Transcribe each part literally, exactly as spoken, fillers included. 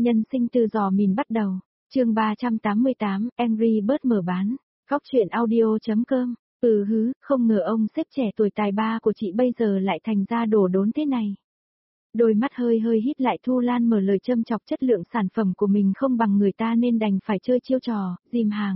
Nhân sinh từ giò mìn bắt đầu. Chương ba trăm tám mươi tám, Angry Bird mở bán. Góc truyện audio.com. Ừ hứ, không ngờ ông sếp trẻ tuổi tài ba của chị bây giờ lại thành ra đổ đốn thế này. Đôi mắt hơi hơi híp lại, Thu Lan mở lời châm chọc chất lượng sản phẩm của mình không bằng người ta nên đành phải chơi chiêu trò, dìm hàng.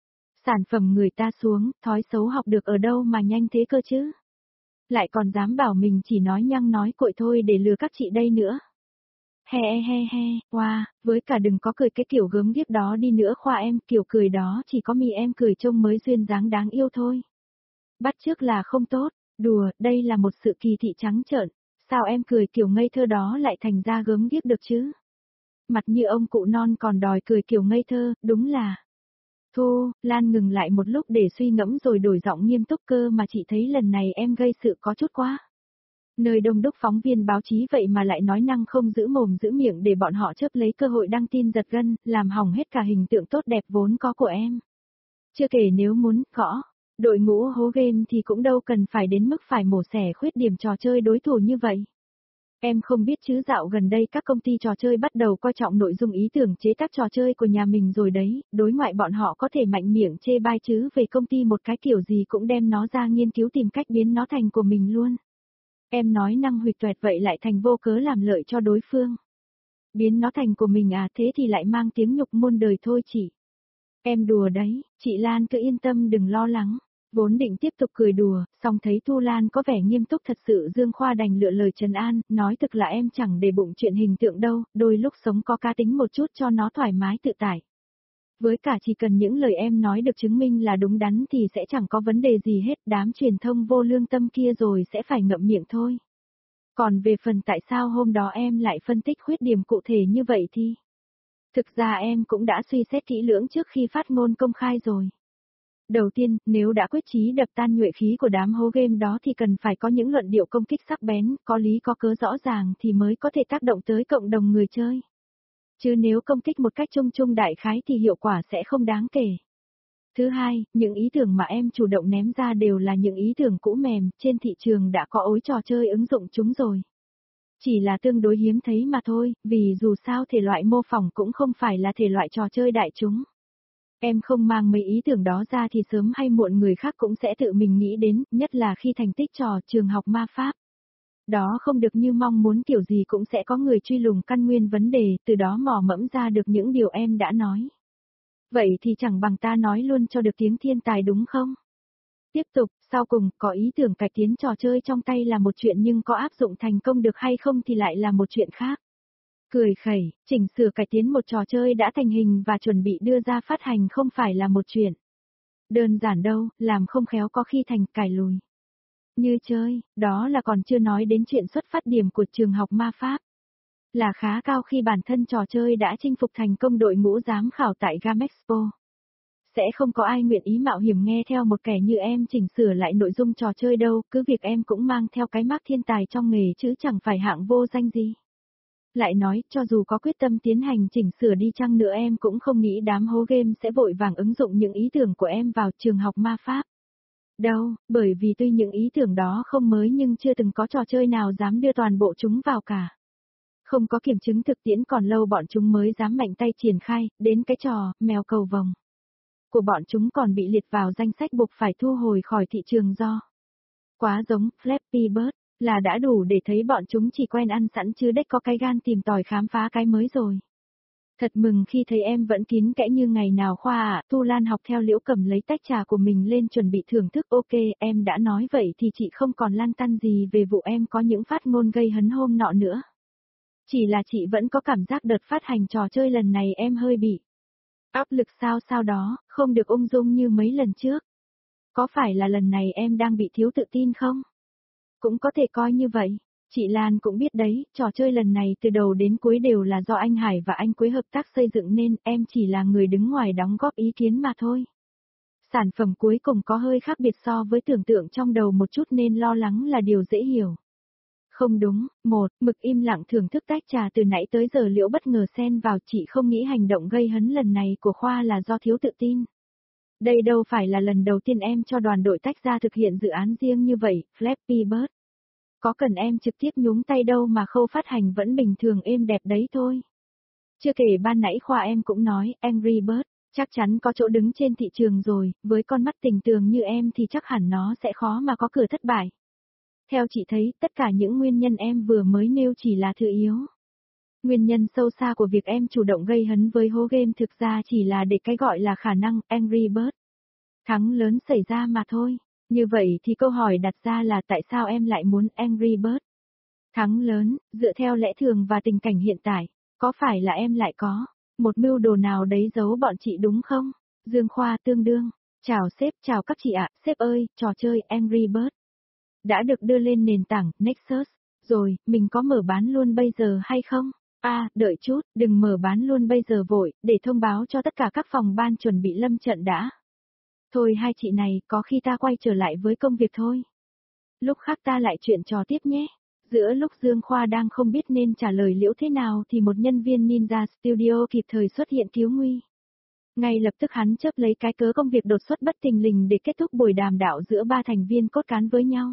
Sản phẩm người ta xuống, thói xấu học được ở đâu mà nhanh thế cơ chứ? Lại còn dám bảo mình chỉ nói nhăng nói cội thôi để lừa các chị đây nữa. He he he, wow, với cả đừng có cười cái kiểu gớm ghiếc đó đi nữa Khoa em, kiểu cười đó chỉ có mì em cười trông mới duyên dáng đáng yêu thôi. Bắt chước là không tốt, đùa, đây là một sự kỳ thị trắng trợn, sao em cười kiểu ngây thơ đó lại thành ra gớm ghiếc được chứ? Mặt như ông cụ non còn đòi cười kiểu ngây thơ, đúng là... Thu Lan ngừng lại một lúc để suy ngẫm rồi đổi giọng nghiêm túc, cơ mà chị thấy lần này em gây sự có chút quá. Nơi đông đúc phóng viên báo chí vậy mà lại nói năng không giữ mồm giữ miệng để bọn họ chớp lấy cơ hội đăng tin giật gân, làm hỏng hết cả hình tượng tốt đẹp vốn có của em. Chưa kể nếu muốn gõ đội ngũ hố game thì cũng đâu cần phải đến mức phải mổ xẻ khuyết điểm trò chơi đối thủ như vậy. Em không biết chứ, dạo gần đây các công ty trò chơi bắt đầu coi trọng nội dung ý tưởng chế tác trò chơi của nhà mình rồi đấy, đối ngoại bọn họ có thể mạnh miệng chê bai chứ về công ty một cái kiểu gì cũng đem nó ra nghiên cứu tìm cách biến nó thành của mình luôn. Em nói năng huỵch toẹt vậy lại thành vô cớ làm lợi cho đối phương. Biến nó thành của mình à, thế thì lại mang tiếng nhục muôn đời thôi chị. Em đùa đấy, chị Lan cứ yên tâm đừng lo lắng. Vốn định tiếp tục cười đùa, song thấy Thu Lan có vẻ nghiêm túc thật sự, Dương Khoa đành lựa lời trấn an, nói thực là em chẳng để bụng chuyện hình tượng đâu, đôi lúc sống có cá tính một chút cho nó thoải mái tự tại. Với cả chỉ cần những lời em nói được chứng minh là đúng đắn thì sẽ chẳng có vấn đề gì hết, đám truyền thông vô lương tâm kia rồi sẽ phải ngậm miệng thôi. Còn về phần tại sao hôm đó em lại phân tích khuyết điểm cụ thể như vậy thì... Thực ra em cũng đã suy xét kỹ lưỡng trước khi phát ngôn công khai rồi. Đầu tiên, nếu đã quyết chí đập tan nhuệ khí của đám hố game đó thì cần phải có những luận điệu công kích sắc bén, có lý có cớ rõ ràng thì mới có thể tác động tới cộng đồng người chơi. Chứ nếu công kích một cách chung chung đại khái thì hiệu quả sẽ không đáng kể. Thứ hai, những ý tưởng mà em chủ động ném ra đều là những ý tưởng cũ mềm, trên thị trường đã có ối trò chơi ứng dụng chúng rồi. Chỉ là tương đối hiếm thấy mà thôi, vì dù sao thể loại mô phỏng cũng không phải là thể loại trò chơi đại chúng. Em không mang mấy ý tưởng đó ra thì sớm hay muộn người khác cũng sẽ tự mình nghĩ đến, nhất là khi thành tích trò trường học ma pháp. Đó không được như mong muốn kiểu gì cũng sẽ có người truy lùng căn nguyên vấn đề, từ đó mò mẫm ra được những điều em đã nói. Vậy thì chẳng bằng ta nói luôn cho được tiếng thiên tài đúng không? Tiếp tục, sau cùng, có ý tưởng cải tiến trò chơi trong tay là một chuyện nhưng có áp dụng thành công được hay không thì lại là một chuyện khác. Cười khẩy, chỉnh sửa cải tiến một trò chơi đã thành hình và chuẩn bị đưa ra phát hành không phải là một chuyện đơn giản đâu, làm không khéo có khi thành cải lùi. Như chơi, đó là còn chưa nói đến chuyện xuất phát điểm của trường học ma pháp. Là khá cao khi bản thân trò chơi đã chinh phục thành công đội ngũ giám khảo tại Gamexpo. Sẽ không có ai nguyện ý mạo hiểm nghe theo một kẻ như em chỉnh sửa lại nội dung trò chơi đâu, cứ việc em cũng mang theo cái mác thiên tài trong nghề chứ chẳng phải hạng vô danh gì. Lại nói, cho dù có quyết tâm tiến hành chỉnh sửa đi chăng nữa em cũng không nghĩ đám hố game sẽ vội vàng ứng dụng những ý tưởng của em vào trường học ma pháp. Đâu, bởi vì tuy những ý tưởng đó không mới nhưng chưa từng có trò chơi nào dám đưa toàn bộ chúng vào cả. Không có kiểm chứng thực tiễn còn lâu bọn chúng mới dám mạnh tay triển khai, đến cái trò, mèo cầu vồng của bọn chúng còn bị liệt vào danh sách buộc phải thu hồi khỏi thị trường do quá giống Flappy Bird. Là đã đủ để thấy bọn chúng chỉ quen ăn sẵn chứ đếch có cái gan tìm tòi khám phá cái mới rồi. Thật mừng khi thấy em vẫn kín kẽ như ngày nào Khoa ạ. Thu Lan học theo Liễu Cầm lấy tách trà của mình lên chuẩn bị thưởng thức. Ok, em đã nói vậy thì chị không còn lăn tăn gì về vụ em có những phát ngôn gây hấn hôm nọ nữa. Chỉ là chị vẫn có cảm giác đợt phát hành trò chơi lần này em hơi bị áp lực sao sao đó, không được ung dung như mấy lần trước. Có phải là lần này em đang bị thiếu tự tin không? Cũng có thể coi như vậy. Chị Lan cũng biết đấy, trò chơi lần này từ đầu đến cuối đều là do anh Hải và anh Quế hợp tác xây dựng nên em chỉ là người đứng ngoài đóng góp ý kiến mà thôi. Sản phẩm cuối cùng có hơi khác biệt so với tưởng tượng trong đầu một chút nên lo lắng là điều dễ hiểu. Không đúng, một, Mực im lặng thưởng thức tách trà từ nãy tới giờ Liễu bất ngờ xen vào, chị không nghĩ hành động gây hấn lần này của Khoa là do thiếu tự tin. Đây đâu phải là lần đầu tiên em cho đoàn đội tách ra thực hiện dự án riêng như vậy, Flappy Bird. Có cần em trực tiếp nhúng tay đâu mà khâu phát hành vẫn bình thường êm đẹp đấy thôi. Chưa kể ban nãy khoa em cũng nói, Angry Birds, chắc chắn có chỗ đứng trên thị trường rồi, với con mắt tình tường như em thì chắc hẳn nó sẽ khó mà có cửa thất bại. Theo chị thấy, tất cả những nguyên nhân em vừa mới nêu chỉ là thứ yếu. Nguyên nhân sâu xa của việc em chủ động gây hấn với hố game thực ra chỉ là để cái gọi là khả năng Angry Birds thắng lớn xảy ra mà thôi. Như vậy thì câu hỏi đặt ra là tại sao em lại muốn Angry Birds thắng lớn, dựa theo lẽ thường và tình cảnh hiện tại, có phải là em lại có một mưu đồ nào đấy giấu bọn chị đúng không? Dương Khoa tương đương, chào sếp, chào các chị ạ, sếp ơi, trò chơi Angry Birds đã được đưa lên nền tảng Nexus, rồi, mình có mở bán luôn bây giờ hay không? À, đợi chút, đừng mở bán luôn bây giờ vội, để thông báo cho tất cả các phòng ban chuẩn bị lâm trận đã. Thôi hai chị này, có khi ta quay trở lại với công việc thôi. Lúc khác ta lại chuyện trò tiếp nhé. Giữa lúc Dương Khoa đang không biết nên trả lời liễu thế nào thì một nhân viên Ninja Studio kịp thời xuất hiện cứu nguy. Ngay lập tức hắn chớp lấy cái cớ công việc đột xuất bất thình lình để kết thúc buổi đàm đạo giữa ba thành viên cốt cán với nhau.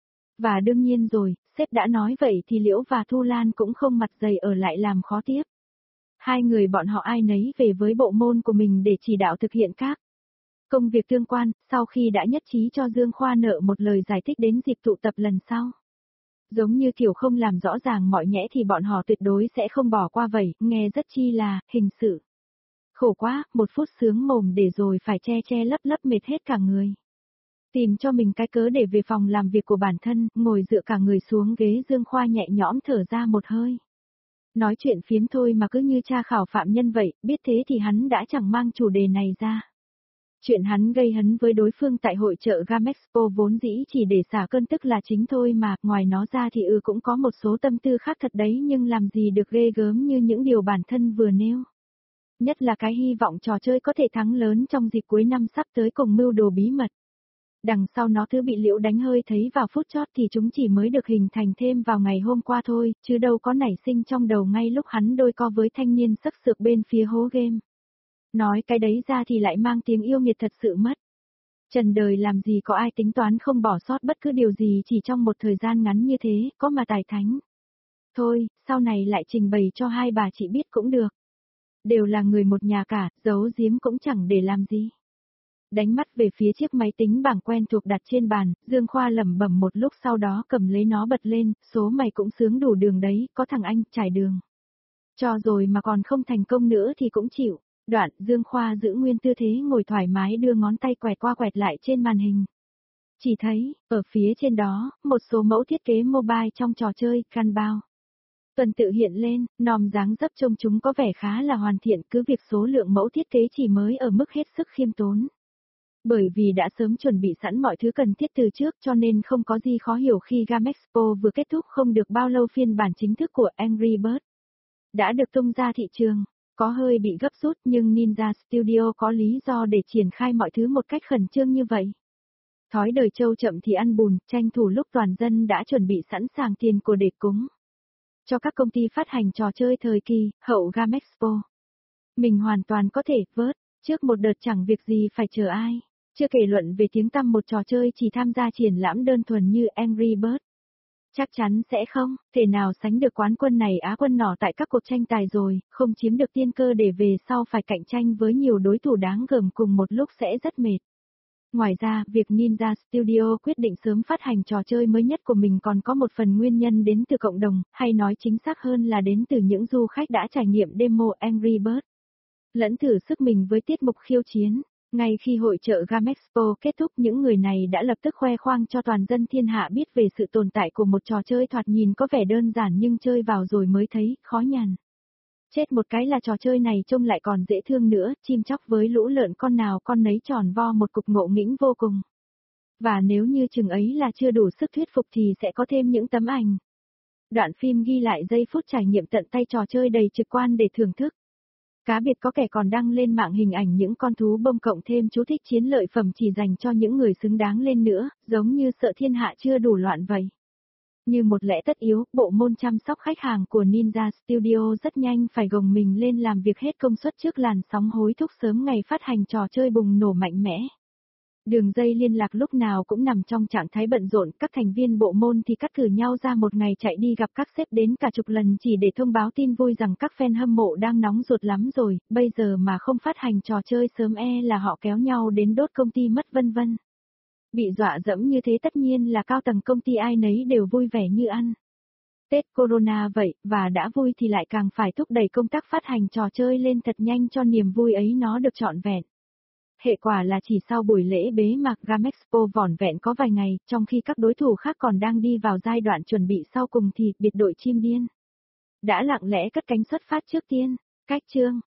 Và đương nhiên rồi, sếp đã nói vậy thì Liễu và Thu Lan cũng không mặt dày ở lại làm khó tiếp. Hai người bọn họ ai nấy về với bộ môn của mình để chỉ đạo thực hiện các công việc tương quan, sau khi đã nhất trí cho Dương Khoa nợ một lời giải thích đến dịp tụ tập lần sau. Giống như kiểu không làm rõ ràng mọi nhẽ thì bọn họ tuyệt đối sẽ không bỏ qua vậy, nghe rất chi là, hình sự. Khổ quá, một phút sướng mồm để rồi phải che che lấp lấp mệt hết cả người. Tìm cho mình cái cớ để về phòng làm việc của bản thân, ngồi dựa cả người xuống ghế Dương Khoa nhẹ nhõm thở ra một hơi. Nói chuyện phiếm thôi mà cứ như tra khảo phạm nhân vậy, biết thế thì hắn đã chẳng mang chủ đề này ra. Chuyện hắn gây hấn với đối phương tại hội chợ Gamexpo vốn dĩ chỉ để xả cơn tức là chính thôi mà, ngoài nó ra thì ừ cũng có một số tâm tư khác thật đấy nhưng làm gì được ghê gớm như những điều bản thân vừa nêu. Nhất là cái hy vọng trò chơi có thể thắng lớn trong dịp cuối năm sắp tới cùng mưu đồ bí mật. Đằng sau nó thứ bị Liễu đánh hơi thấy vào phút chót thì chúng chỉ mới được hình thành thêm vào ngày hôm qua thôi, chứ đâu có nảy sinh trong đầu ngay lúc hắn đôi co với thanh niên sắc sược bên phía hố game. Nói cái đấy ra thì lại mang tiếng yêu nghiệt thật sự mất. Trần đời làm gì có ai tính toán không bỏ sót bất cứ điều gì chỉ trong một thời gian ngắn như thế, có mà tài thánh. Thôi, sau này lại trình bày cho hai bà chị biết cũng được. Đều là người một nhà cả, giấu giếm cũng chẳng để làm gì. Đánh mắt về phía chiếc máy tính bảng quen thuộc đặt trên bàn, Dương Khoa lẩm bẩm một lúc sau đó cầm lấy nó bật lên, số mày cũng sướng đủ đường đấy, có thằng anh, trải đường. Cho rồi mà còn không thành công nữa thì cũng chịu. Đoạn, Dương Khoa giữ nguyên tư thế ngồi thoải mái đưa ngón tay quẹt qua quẹt lại trên màn hình. Chỉ thấy, ở phía trên đó, một số mẫu thiết kế mobile trong trò chơi, căn bao. Tuần tự hiện lên, nòm dáng dấp trông chúng có vẻ khá là hoàn thiện cứ việc số lượng mẫu thiết kế chỉ mới ở mức hết sức khiêm tốn. Bởi vì đã sớm chuẩn bị sẵn mọi thứ cần thiết từ trước cho nên không có gì khó hiểu khi Gamexpo vừa kết thúc không được bao lâu phiên bản chính thức của Angry Birds đã được tung ra thị trường. Có hơi bị gấp rút nhưng Ninja Studio có lý do để triển khai mọi thứ một cách khẩn trương như vậy. Thói đời trâu chậm thì ăn bùn, tranh thủ lúc toàn dân đã chuẩn bị sẵn sàng tiền của để cúng cho các công ty phát hành trò chơi thời kỳ hậu Gamexpo. Mình hoàn toàn có thể vớt trước một đợt chẳng việc gì phải chờ ai. Chưa kể luận về tiếng tăm một trò chơi chỉ tham gia triển lãm đơn thuần như Angry Birds. Chắc chắn sẽ không, thể nào sánh được quán quân này Á quân nỏ tại các cuộc tranh tài rồi, không chiếm được tiên cơ để về sau phải cạnh tranh với nhiều đối thủ đáng gờm cùng một lúc sẽ rất mệt. Ngoài ra, việc Ninja Studio quyết định sớm phát hành trò chơi mới nhất của mình còn có một phần nguyên nhân đến từ cộng đồng, hay nói chính xác hơn là đến từ những du khách đã trải nghiệm demo Angry Birds. Lẫn thử sức mình với tiết mục khiêu chiến. Ngay khi hội chợ Gamexpo kết thúc những người này đã lập tức khoe khoang cho toàn dân thiên hạ biết về sự tồn tại của một trò chơi thoạt nhìn có vẻ đơn giản nhưng chơi vào rồi mới thấy khó nhằn. Chết một cái là trò chơi này trông lại còn dễ thương nữa, chim chóc với lũ lợn con nào con nấy tròn vo một cục ngộ nghĩnh vô cùng. Và nếu như chừng ấy là chưa đủ sức thuyết phục thì sẽ có thêm những tấm ảnh. Đoạn phim ghi lại giây phút trải nghiệm tận tay trò chơi đầy trực quan để thưởng thức. Cá biệt có kẻ còn đăng lên mạng hình ảnh những con thú bông cộng thêm chú thích chiến lợi phẩm chỉ dành cho những người xứng đáng lên nữa, giống như sợ thiên hạ chưa đủ loạn vậy. Như một lẽ tất yếu, bộ môn chăm sóc khách hàng của Ninja Studio rất nhanh phải gồng mình lên làm việc hết công suất trước làn sóng hối thúc sớm ngày phát hành trò chơi bùng nổ mạnh mẽ. Đường dây liên lạc lúc nào cũng nằm trong trạng thái bận rộn, các thành viên bộ môn thì cắt cử nhau ra một ngày chạy đi gặp các sếp đến cả chục lần chỉ để thông báo tin vui rằng các fan hâm mộ đang nóng ruột lắm rồi, bây giờ mà không phát hành trò chơi sớm e là họ kéo nhau đến đốt công ty mất vân vân. Bị dọa dẫm như thế tất nhiên là cao tầng công ty ai nấy đều vui vẻ như ăn Tết Corona vậy, và đã vui thì lại càng phải thúc đẩy công tác phát hành trò chơi lên thật nhanh cho niềm vui ấy nó được trọn vẹn. Hệ quả là chỉ sau buổi lễ bế mạc Gamexpo vỏn vẹn có vài ngày, trong khi các đối thủ khác còn đang đi vào giai đoạn chuẩn bị sau cùng thì biệt đội chim điên đã lặng lẽ cất cánh xuất phát trước tiên. Cách chương